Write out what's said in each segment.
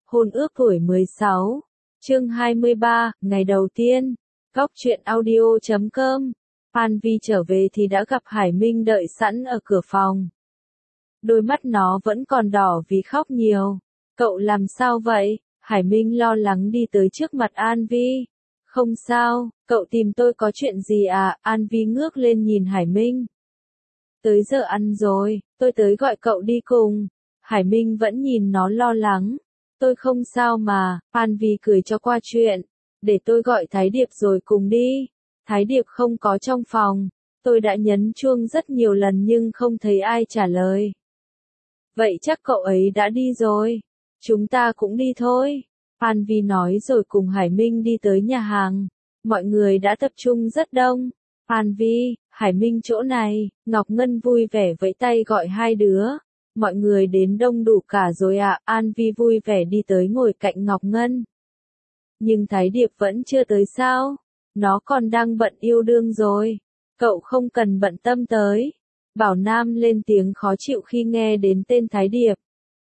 Hôn ước tuổi 16. Chương 23, ngày đầu tiên. Góc truyện audio.com. Phan Vi trở về thì đã gặp Hải Minh đợi sẵn ở cửa phòng. Đôi mắt nó vẫn còn đỏ vì khóc nhiều. Cậu làm sao vậy? Hải Minh lo lắng đi tới trước mặt An Vi. Không sao, cậu tìm tôi có chuyện gì à? An Vi ngước lên nhìn Hải Minh. Tới giờ ăn rồi, tôi tới gọi cậu đi cùng. Hải Minh vẫn nhìn nó lo lắng. Tôi không sao mà, Phan Vi cười cho qua chuyện. Để tôi gọi Thái Điệp rồi cùng đi. Thái Điệp không có trong phòng. Tôi đã nhấn chuông rất nhiều lần nhưng không thấy ai trả lời. Vậy chắc cậu ấy đã đi rồi. Chúng ta cũng đi thôi. Phan Vi nói rồi cùng Hải Minh đi tới nhà hàng. Mọi người đã tập trung rất đông. Phan Vi, Hải Minh chỗ này. Ngọc Ngân vui vẻ vẫy tay gọi hai đứa. Mọi người đến đông đủ cả rồi ạ. An Vi vui vẻ đi tới ngồi cạnh Ngọc Ngân. Nhưng Thái Điệp vẫn chưa tới sao? Nó còn đang bận yêu đương rồi. Cậu không cần bận tâm tới. Bảo Nam lên tiếng khó chịu khi nghe đến tên Thái Điệp.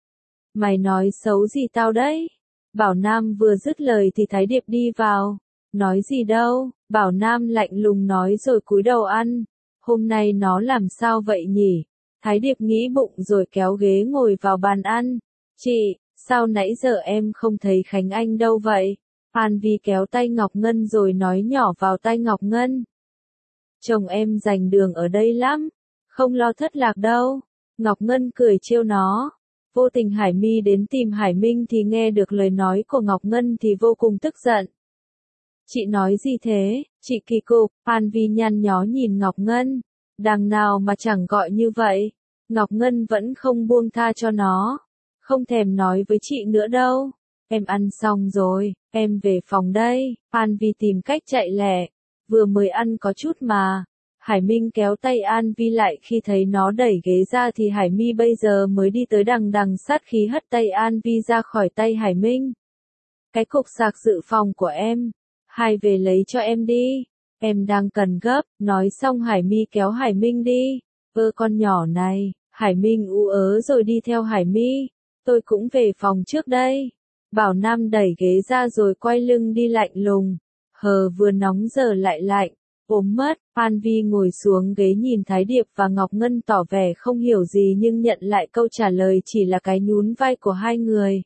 Mày nói xấu gì tao đấy? Bảo Nam vừa dứt lời thì Thái Điệp đi vào. Nói gì đâu, Bảo Nam lạnh lùng nói rồi cúi đầu ăn. Hôm nay nó làm sao vậy nhỉ? Thái Điệp nghĩ bụng rồi kéo ghế ngồi vào bàn ăn. Chị, sao nãy giờ em không thấy Khánh Anh đâu vậy? Phan Vi kéo tay Ngọc Ngân rồi nói nhỏ vào tai Ngọc Ngân. Chồng em giành đường ở đây lắm, không lo thất lạc đâu. Ngọc Ngân cười trêu nó. Vô tình Hải Mi đến tìm Hải Minh thì nghe được lời nói của Ngọc Ngân thì vô cùng tức giận. Chị nói gì thế, chị kỳ cục? Phan Vi nhăn nhó nhìn Ngọc Ngân. Đằng nào mà chẳng gọi như vậy. Ngọc Ngân vẫn không buông tha cho nó. Không thèm nói với chị nữa đâu. Em ăn xong rồi, em về phòng đây. Phan Vi tìm cách chạy lẹ. Vừa mới ăn có chút mà. Hải Minh kéo tay An Vi lại khi thấy nó đẩy ghế ra thì Hải Mi bây giờ mới đi tới đằng đằng sát khí hất tay An Vi ra khỏi tay Hải Minh. Cái cục sạc dự phòng của em. Hai về lấy cho em đi. Em đang cần gấp. Nói xong Hải Mi kéo Hải Minh đi. Con nhỏ này. Hải Minh ú ớ rồi đi theo Hải Mi. Tôi cũng về phòng trước đây. Bảo Nam đẩy ghế ra rồi quay lưng đi lạnh lùng. Vừa nóng giờ lại lạnh. Ốm mất. Phan Vi ngồi xuống ghế nhìn Thái Điệp và Ngọc Ngân tỏ vẻ không hiểu gì nhưng nhận lại câu trả lời chỉ là cái nhún vai của hai người.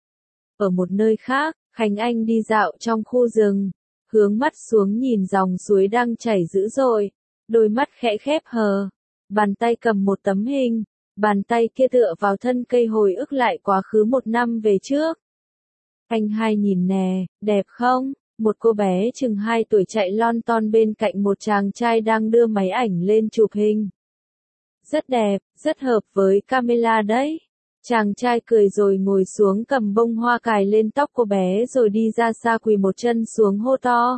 Ở một nơi khác, Khánh Anh đi dạo trong khu rừng. Hướng mắt xuống nhìn dòng suối đang chảy dữ dội. Đôi mắt khẽ khép hờ. Bàn tay cầm một tấm hình. Bàn tay kia tựa vào thân cây hồi ức lại quá khứ 1 năm về trước. Anh hai nhìn nè, đẹp không? Một cô bé chừng 2 tuổi chạy lon ton bên cạnh một chàng trai đang đưa máy ảnh lên chụp hình. Rất đẹp, rất hợp với camera đấy. Chàng trai cười rồi ngồi xuống cầm bông hoa cài lên tóc cô bé rồi đi ra xa quỳ một chân xuống hô to.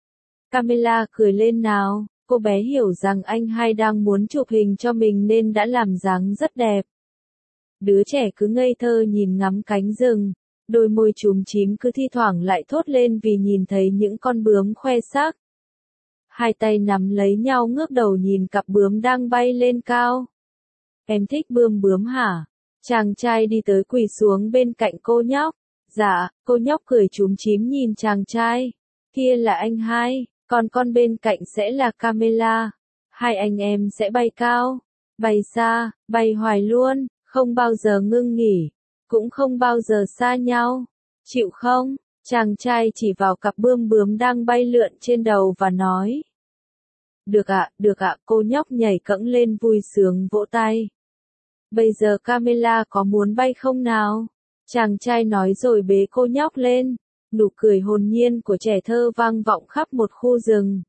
Camera cười lên nào. Cô bé hiểu rằng anh hai đang muốn chụp hình cho mình nên đã làm dáng rất đẹp. Đứa trẻ cứ ngây thơ nhìn ngắm cánh rừng. Đôi môi chúm chím cứ thi thoảng lại thốt lên vì nhìn thấy những con bướm khoe sắc. Hai tay nắm lấy nhau ngước đầu nhìn cặp bướm đang bay lên cao. Em thích bướm hả? Chàng trai đi tới quỳ xuống bên cạnh cô nhóc. Dạ, cô nhóc cười chúm chím nhìn chàng trai. Kia là anh hai, còn con bên cạnh sẽ là Camilla. Hai anh em sẽ bay cao, bay xa, bay hoài luôn, không bao giờ ngưng nghỉ. Cũng không bao giờ xa nhau. Chịu không? Chàng trai chỉ vào cặp bướm đang bay lượn trên đầu và nói. Được ạ, cô nhóc nhảy cẫng lên vui sướng vỗ tay. Bây giờ Camilla có muốn bay không nào? Chàng trai nói rồi bế cô nhóc lên. Nụ cười hồn nhiên của trẻ thơ vang vọng khắp một khu rừng.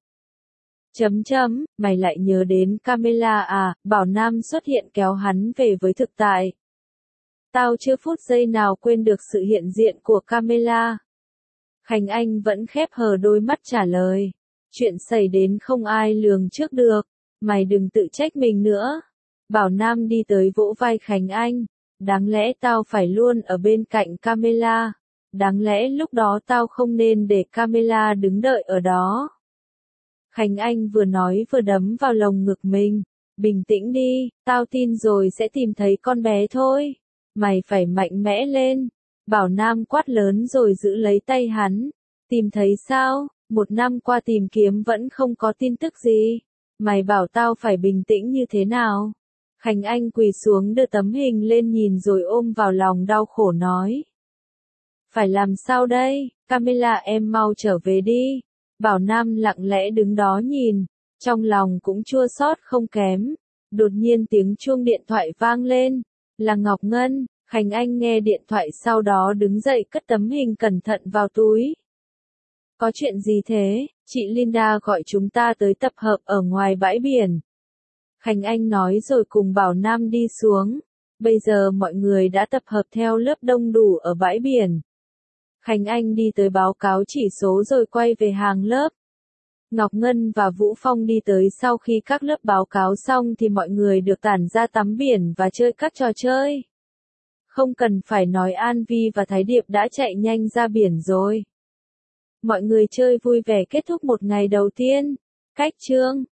Mày lại nhớ đến Camilla à? Bảo Nam xuất hiện kéo hắn về với thực tại. Tao chưa phút giây nào quên được sự hiện diện của Camilla. Khánh Anh vẫn khép hờ đôi mắt trả lời. Chuyện xảy đến không ai lường trước được. Mày đừng tự trách mình nữa. Bảo Nam đi tới vỗ vai Khánh Anh. Đáng lẽ tao phải luôn ở bên cạnh Camilla. Đáng lẽ lúc đó tao không nên để Camilla đứng đợi ở đó. Khánh Anh vừa nói vừa đấm vào lồng ngực mình. Bình tĩnh đi, tao tin rồi sẽ tìm thấy con bé thôi. Mày phải mạnh mẽ lên. Bảo Nam quát lớn rồi giữ lấy tay hắn. Tìm thấy sao? 1 năm qua tìm kiếm vẫn không có tin tức gì. Mày bảo tao phải bình tĩnh như thế nào? Khánh Anh quỳ xuống đưa tấm hình lên nhìn rồi ôm vào lòng đau khổ nói. Phải làm sao đây? Camilla em mau trở về đi. Bảo Nam lặng lẽ đứng đó nhìn, trong lòng cũng chua xót không kém. Đột nhiên tiếng chuông điện thoại vang lên, là Ngọc Ngân. Khánh Anh nghe điện thoại sau đó đứng dậy cất tấm hình cẩn thận vào túi. Có chuyện gì thế? Chị Linda gọi chúng ta tới tập hợp ở ngoài bãi biển. Khánh Anh nói rồi cùng Bảo Nam đi xuống. Bây giờ mọi người đã tập hợp theo lớp đông đủ ở bãi biển. Khánh Anh đi tới báo cáo chỉ số rồi quay về hàng lớp. Ngọc Ngân và Vũ Phong đi tới sau khi các lớp báo cáo xong thì mọi người được tản ra tắm biển và chơi các trò chơi. Không cần phải nói An Vi và Thái Điệp đã chạy nhanh ra biển rồi. Mọi người chơi vui vẻ kết thúc một ngày đầu tiên. Cách chương